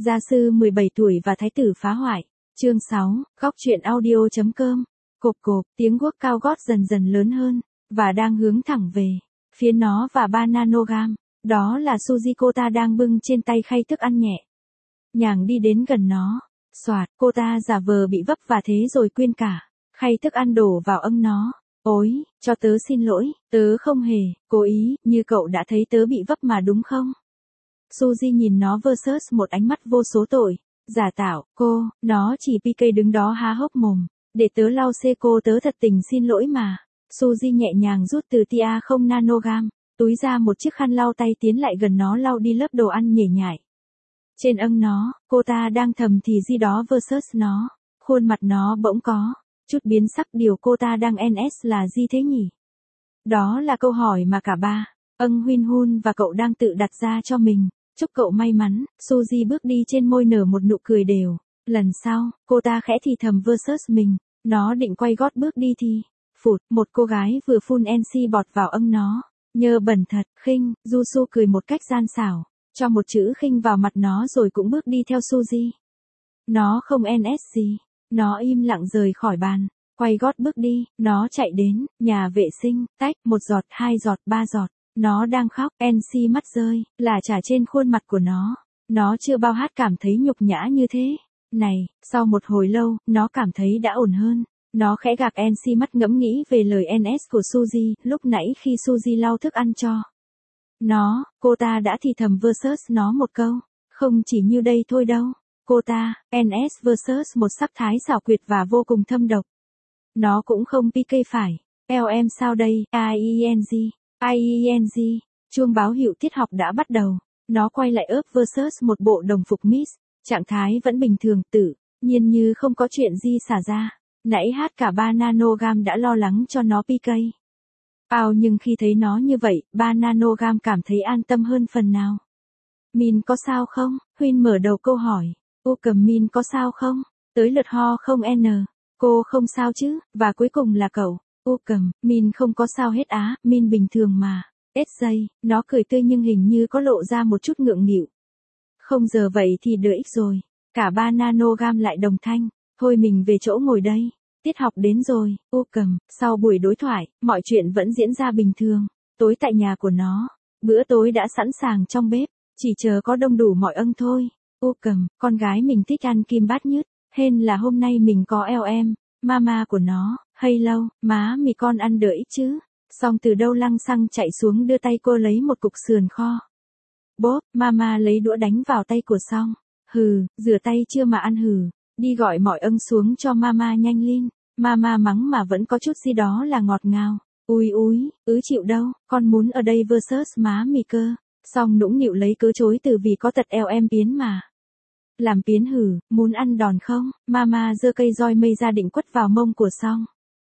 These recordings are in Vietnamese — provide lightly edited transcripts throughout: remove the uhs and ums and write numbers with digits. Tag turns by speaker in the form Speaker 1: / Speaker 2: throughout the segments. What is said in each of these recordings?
Speaker 1: Gia sư 17 tuổi và thái tử phá hoại. Chương 6, góc truyện audio.com. Cộp cộp, tiếng guốc cao gót dần dần lớn hơn, và đang hướng thẳng về phía nó và ba nanogam. Đó là Suzy, cô ta đang bưng trên tay khay thức ăn nhẹ nhàng đi đến gần nó. Soạt, cô ta giả vờ bị vấp và thế rồi quyên cả khay thức ăn đổ vào âng nó. Ôi, cho tớ xin lỗi, tớ không hề cố ý, như cậu đã thấy tớ bị vấp mà đúng không? Suzy nhìn nó versus một ánh mắt vô số tội. Giả tạo, nó chỉ PK đứng đó há hốc mồm. Để tớ lau xe cô, tớ thật tình xin lỗi mà. Suzy nhẹ nhàng rút từ tia 0 nanogam, túi ra một chiếc khăn lau tay, tiến lại gần nó lau đi lớp đồ ăn nhễ nhại trên âng nó. Cô ta đang thầm thì gì đó versus nó. Khuôn mặt nó bỗng có chút biến sắc. Điều cô ta đang NS là gì thế nhỉ? Đó là câu hỏi mà cả ba âng Huynh Hun và cậu đang tự đặt ra cho mình. Chúc cậu may mắn. Suzy bước đi, trên môi nở một nụ cười đều. Lần sau, cô ta khẽ thì thầm versus mình. Nó định quay gót bước đi thì phụt, một cô gái vừa phun NC bọt vào âng nó. Nhờ bẩn thật. Khinh. Jusu cười một cách gian xảo, cho một chữ khinh vào mặt nó rồi cũng bước đi theo Suzy. Nó không NS gì. Nó im lặng rời khỏi bàn, quay gót bước đi. Nó chạy đến nhà vệ sinh, tách, 1 giọt, 2 giọt, 3 giọt. Nó đang khóc, NC mắt rơi là trả trên khuôn mặt của nó. Nó chưa bao hát cảm thấy nhục nhã như thế này. Sau một hồi lâu, nó cảm thấy đã ổn hơn. Nó khẽ gạt NC mắt, ngẫm nghĩ về lời NS của Suzy lúc nãy khi Suzy lau thức ăn cho nó. Cô ta đã thì thầm versus nó một câu. Không chỉ như đây thôi đâu. Cô ta, NS versus một sắc thái xảo quyệt và vô cùng thâm độc. Nó cũng không PK phải. LM sao đây? IENG. Chuông báo hiệu tiết học đã bắt đầu. Nó quay lại ớp versus một bộ đồng phục Miss. Trạng thái vẫn bình thường, tự nhiên như không có chuyện gì xảy ra. Nãy hát cả 3 nanogam đã lo lắng cho nó PK. Nhưng khi thấy nó như vậy, 3 nanogam cảm thấy an tâm hơn phần nào. Min có sao không? Huynh mở đầu câu hỏi. Cầm Min có sao không? Tới lượt ho không n. Cô không sao chứ? Và cuối cùng là cậu. Cầm, Min không có sao hết á, Min bình thường mà. SJ, nó cười tươi nhưng hình như có lộ ra một chút ngượng nghịu. Không, giờ vậy thì đợi ích rồi. Cả 3 nanogam lại đồng thanh. Thôi mình về chỗ ngồi đây. Tiết học đến rồi. Cầm, sau buổi đối thoại, mọi chuyện vẫn diễn ra bình thường. Tối tại nhà của nó. Bữa tối đã sẵn sàng trong bếp. Chỉ chờ có đông đủ mọi âng thôi. Cầm, con gái mình thích ăn kim bát nhứt. Hên là hôm nay mình có LM, mama của nó. Hay lâu, má mì con ăn đợi ít chứ. Xong từ đâu lăng xăng chạy xuống đưa tay cô lấy một cục sườn kho. Bốp, mama lấy đũa đánh vào tay của Song. Rửa tay chưa mà ăn hừ. Đi gọi mọi âng xuống cho mama nhanh lên. Mama mắng mà vẫn có chút gì đó là ngọt ngào. Chịu đâu, con muốn ở đây versus má mì cơ. Song nũng nịu lấy cớ chối từ vì có tật LM biến mà. Làm biến muốn ăn đòn không? Mama giơ cây roi mây ra định quất vào mông của Song.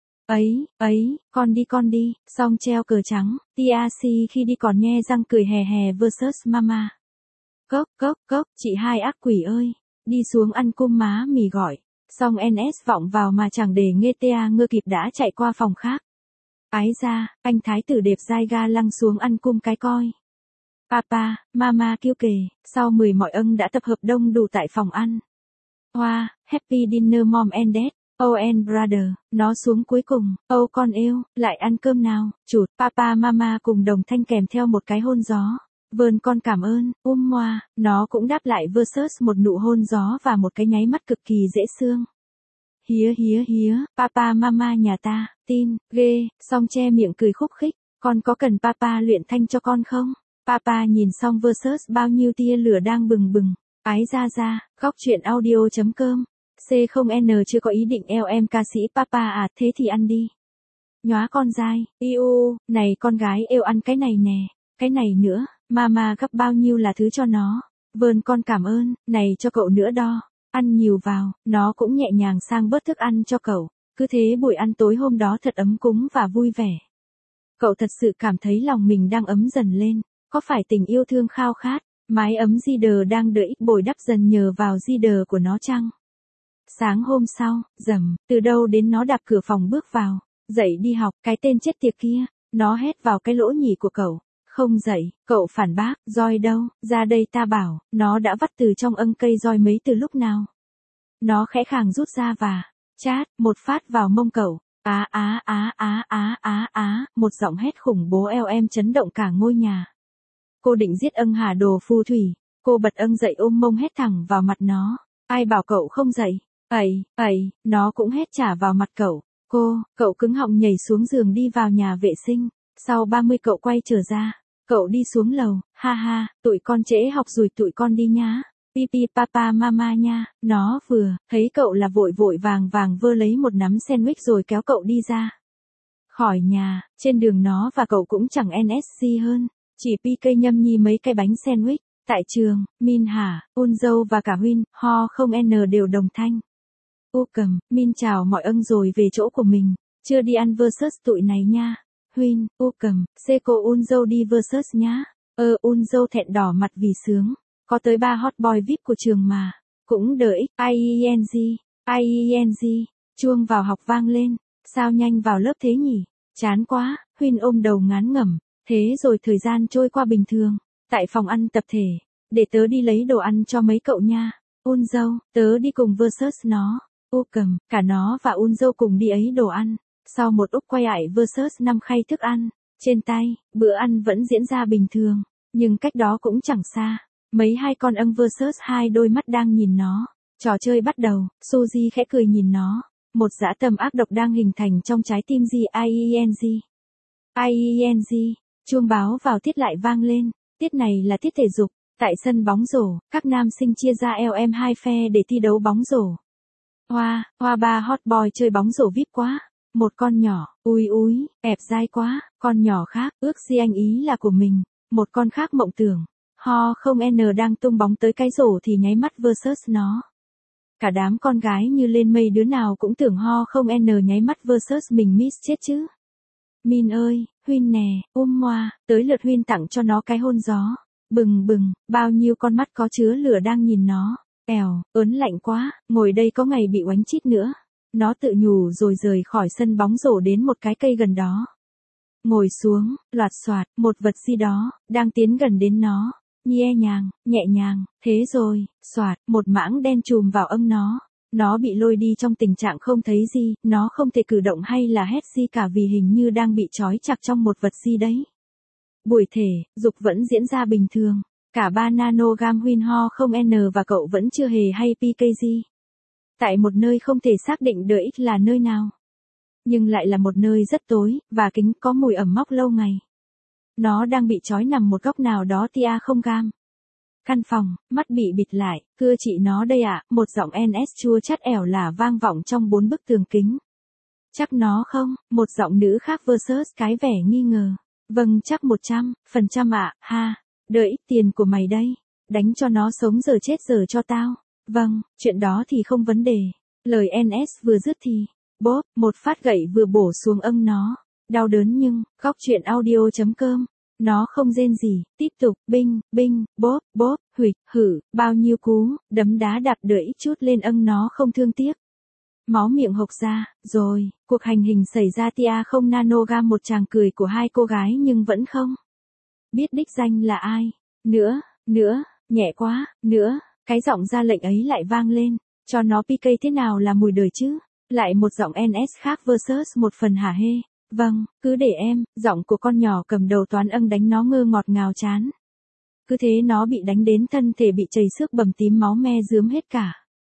Speaker 1: Con đi. Song treo cờ trắng. TRC khi đi còn nhe răng cười hè hè versus mama. Cốc, chị hai ác quỷ ơi. Đi xuống ăn cung, má mì gọi. Song NS vọng vào mà chẳng để nghe tea ngơ kịp đã chạy qua phòng khác. Ái ra, anh thái tử đẹp dai ga lăng xuống ăn cung cái coi. Papa, mama kêu kể, sau 10 mọi âng đã tập hợp đông đủ tại phòng ăn. Happy dinner mom and dad, and brother, nó xuống cuối cùng, con yêu, lại ăn cơm nào, chụt, papa mama cùng đồng thanh kèm theo một cái hôn gió. Vơn con cảm ơn, nó cũng đáp lại versus một nụ hôn gió và một cái nháy mắt cực kỳ dễ thương. Hía, papa mama nhà ta, tin, ghê, Song che miệng cười khúc khích, con có cần papa luyện thanh cho con không? Papa nhìn Song versus bao nhiêu tia lửa đang bừng bừng. Ái ra, góc truyện audio.com. C0N chưa có ý định LM ca sĩ papa thế thì ăn đi. Nhóa con dai, này con gái yêu ăn cái này nè, cái này nữa, mama gấp bao nhiêu là thứ cho nó. Vơn con cảm ơn, này cho cậu nữa đo, ăn nhiều vào, nó cũng nhẹ nhàng sang bớt thức ăn cho cậu. Cứ thế buổi ăn tối hôm đó thật ấm cúng và vui vẻ. Cậu thật sự cảm thấy lòng mình đang ấm dần lên, có phải tình yêu thương khao khát, mái ấm Zider đang đợi ích bồi đắp dần nhờ vào Zider của nó chăng? Sáng hôm sau, từ đâu đến nó đạp cửa phòng bước vào, dậy đi học, cái tên chết tiệt kia, nó hét vào cái lỗ nhỉ của cậu. Không dậy, cậu phản bác, roi đâu, ra đây ta bảo, nó đã vắt từ trong âng cây roi mấy từ lúc nào. Nó khẽ khàng rút ra và, chát, một phát vào mông cậu. Một giọng hét khủng bố eo em chấn động cả ngôi nhà. Cô định giết âng hả đồ phù thủy, cô bật âng dậy ôm mông hét thẳng vào mặt nó. Ai bảo cậu không dậy? Nó cũng hét trả vào mặt cậu. Cậu cứng họng nhảy xuống giường đi vào nhà vệ sinh. Sau 30 cậu quay trở ra. Cậu đi xuống lầu, ha ha, tụi con trễ học rồi tụi con đi nhá. Pipi papa mama nha. Nó vừa thấy cậu là vội vội vàng vàng vơ lấy một nắm sandwich rồi kéo cậu đi ra khỏi nhà. Trên đường nó và cậu cũng chẳng NSC hơn, chỉ PK nhâm nhi mấy cái bánh sandwich. Tại trường, Min hả, Unzâu và cả Huynh, ho không n đều đồng thanh. Cầm, Min chào mọi âng rồi về chỗ của mình, chưa đi ăn versus tụi này nha. Huynh, cầm, Seiko Unzâu đi versus nhá. Unzâu thẹn đỏ mặt vì sướng, có tới 3 hot boy VIP của trường mà, cũng đợi IENG, chuông vào học vang lên, sao nhanh vào lớp thế nhỉ, chán quá, Huynh ôm đầu ngán ngẩm, thế rồi thời gian trôi qua bình thường, tại phòng ăn tập thể, để tớ đi lấy đồ ăn cho mấy cậu nha. Unzâu, tớ đi cùng versus nó. Cầm, cả nó và Unzâu cùng đi ấy đồ ăn. Sau một úp quay ải versus 5 khay thức ăn, trên tay, bữa ăn vẫn diễn ra bình thường, nhưng cách đó cũng chẳng xa. Mấy hai con âng versus hai đôi mắt đang nhìn nó. Trò chơi bắt đầu, Suzy khẽ cười nhìn nó. Một dã tâm ác độc đang hình thành trong trái tim IENG. Chuông báo vào tiết lại vang lên. Tiết này là tiết thể dục. Tại sân bóng rổ, các nam sinh chia ra LM2 phe để thi đấu bóng rổ. Hoa ba hot boy chơi bóng rổ VIP quá. Một con nhỏ, úi, ẹp dai quá. Con nhỏ khác, ước gì anh ý là của mình. Một con khác mộng tưởng. Ho không n đang tung bóng tới cái rổ thì nháy mắt versus nó. Cả đám con gái như lên mây, đứa nào cũng tưởng ho không n nháy mắt versus mình miss chết chứ. Min ơi, Huynh nè, Hoa, tới lượt Huynh tặng cho nó cái hôn gió. Bừng, bao nhiêu con mắt có chứa lửa đang nhìn nó. Ớn lạnh quá, ngồi đây có ngày bị oánh chít nữa. Nó tự nhủ rồi rời khỏi sân bóng rổ đến một cái cây gần đó. Ngồi xuống, loạt xoạt, một vật gì đó, đang tiến gần đến nó. Nhẹ nhàng, thế rồi, xoạt, một mảng đen trùm vào âng nó. Nó bị lôi đi trong tình trạng không thấy gì, nó không thể cử động hay là hét gì cả vì hình như đang bị trói chặt trong một vật gì đấy. Buổi thể dục vẫn diễn ra bình thường. Cả 3 nanogam Huynh ho không n và cậu vẫn chưa hề hay PKG. Tại một nơi không thể xác định đợi ích là nơi nào. Nhưng lại là một nơi rất tối, và kính có mùi ẩm mốc lâu ngày. Nó đang bị trói nằm một góc nào đó tia không gam. Căn phòng, mắt bị bịt lại, cưa chị nó đây ạ, một giọng NS chua chát ẻo lả vang vọng trong 4 bức tường kính. Chắc nó không, một giọng nữ khác versus cái vẻ nghi ngờ. Vâng chắc 100% ạ, ha, đợi ít tiền của mày đây, đánh cho nó sống giờ chết giờ cho tao. Vâng, chuyện đó thì không vấn đề. Lời NS vừa dứt thì, bốp, một phát gậy vừa bổ xuống âng nó. Đau đớn nhưng, góc chuyện audio.com. Nó không rên gì, tiếp tục, binh, bốp, huỵch, hử, bao nhiêu cú, đấm đá đạp đợi ít chút lên âng nó không thương tiếc. Máu miệng hộc ra, rồi, cuộc hành hình xảy ra tia không nanogam một chàng cười của hai cô gái nhưng vẫn không biết đích danh là ai. Nữa, nhẹ quá, nữa, cái giọng ra lệnh ấy lại vang lên, cho nó PK thế nào là mùi đời chứ. Lại một giọng NS khác versus một phần hả hê. Vâng, cứ để em, giọng của con nhỏ cầm đầu toán âng đánh nó ngơ ngọt ngào chán. Cứ thế nó bị đánh đến thân thể bị chảy xước bầm tím máu me rướm hết cả.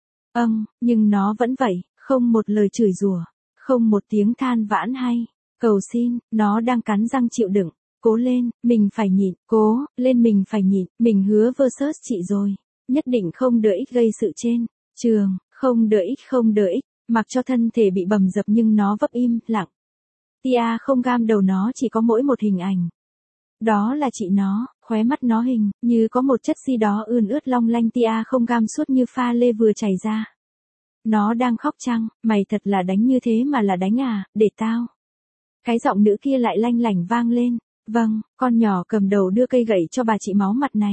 Speaker 1: Nhưng nó vẫn vậy, không một lời chửi rủa, không một tiếng than vãn hay cầu xin, nó đang cắn răng chịu đựng. Cố lên, mình phải nhịn, cố lên mình phải nhịn, mình hứa versus chị rồi, nhất định không đợi ích gây sự trên trường, không đợi ích, mặc cho thân thể bị bầm dập nhưng nó vấp im lặng. Tia không gam đầu nó chỉ có mỗi một hình ảnh. Đó là chị nó, khóe mắt nó hình như có một chất gì đó ươn ướt long lanh, tia không gam suốt như pha lê vừa chảy ra. Nó đang khóc chăng, mày thật là đánh như thế mà là đánh à, để tao. Cái giọng nữ kia lại lanh lảnh vang lên. Vâng, con nhỏ cầm đầu đưa cây gậy cho bà chị máu mặt này.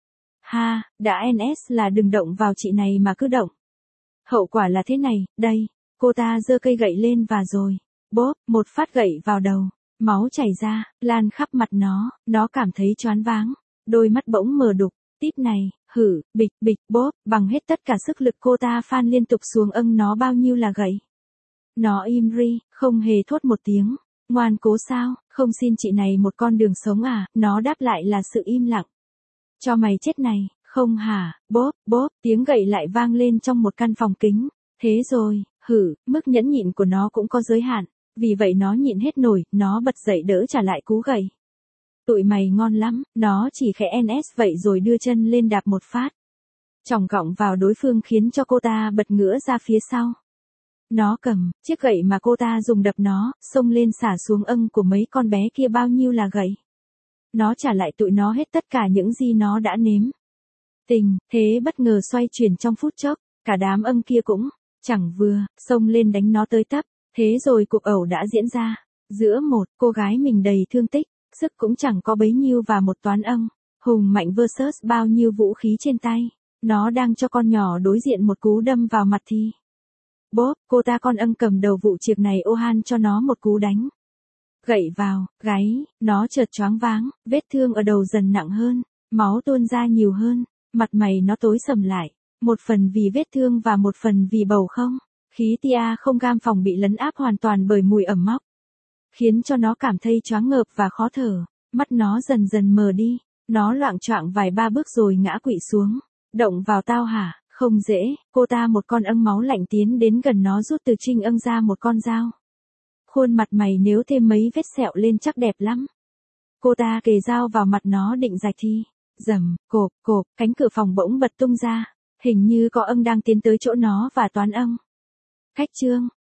Speaker 1: Ha, đã NS là đừng động vào chị này mà cứ động. Hậu quả là thế này, đây, cô ta giơ cây gậy lên và rồi, bốp, một phát gậy vào đầu. Máu chảy ra, lan khắp mặt nó cảm thấy choáng váng, đôi mắt bỗng mờ đục, tít này, hử, bịch bịch bốp, bằng hết tất cả sức lực cô ta phan liên tục xuống âng nó bao nhiêu là gậy. Nó im ri, không hề thốt một tiếng, ngoan cố sao, không xin chị này một con đường sống à, nó đáp lại là sự im lặng. Cho mày chết này, không hả, bốp, bốp, tiếng gậy lại vang lên trong một căn phòng kính, thế rồi, hử, mức nhẫn nhịn của nó cũng có giới hạn, vì vậy nó nhịn hết nổi, nó bật dậy đỡ trả lại cú gậy. Tụi mày ngon lắm, nó chỉ khẽ NS vậy rồi đưa chân lên đạp một phát. Chỏng gọng vào đối phương khiến cho cô ta bật ngửa ra phía sau. Nó cầm chiếc gậy mà cô ta dùng đập nó, xông lên xả xuống âng của mấy con bé kia bao nhiêu là gậy. Nó trả lại tụi nó hết tất cả những gì nó đã nếm. Tình thế bất ngờ xoay chuyển trong phút chốc, cả đám âng kia cũng chẳng vừa, xông lên đánh nó tới tấp. Thế rồi cuộc ẩu đã diễn ra. Giữa một cô gái mình đầy thương tích, sức cũng chẳng có bấy nhiêu và một toán âng, hùng mạnh versus bao nhiêu vũ khí trên tay. Nó đang cho con nhỏ đối diện một cú đâm vào mặt thì. Bốp, cô ta con âng cầm đầu vụ chiệp này ô han cho nó một cú đánh. Gậy vào, gáy, nó chợt choáng váng, vết thương ở đầu dần nặng hơn, máu tuôn ra nhiều hơn, mặt mày nó tối sầm lại, một phần vì vết thương và một phần vì bầu không. Khí tia không gam phòng bị lấn áp hoàn toàn bởi mùi ẩm mốc, khiến cho nó cảm thấy choáng ngợp và khó thở, mắt nó dần dần mờ đi, nó loạng choạng vài ba bước rồi ngã quỵ xuống. Động vào tao hả, không dễ, cô ta một con âng máu lạnh tiến đến gần nó rút từ trinh âng ra một con dao. Khuôn mặt mày nếu thêm mấy vết sẹo lên chắc đẹp lắm. Cô ta kề dao vào mặt nó định rạch thì, rầm, cộp, cộp, cánh cửa phòng bỗng bật tung ra, hình như có âng đang tiến tới chỗ nó và toán âng. Khách trương,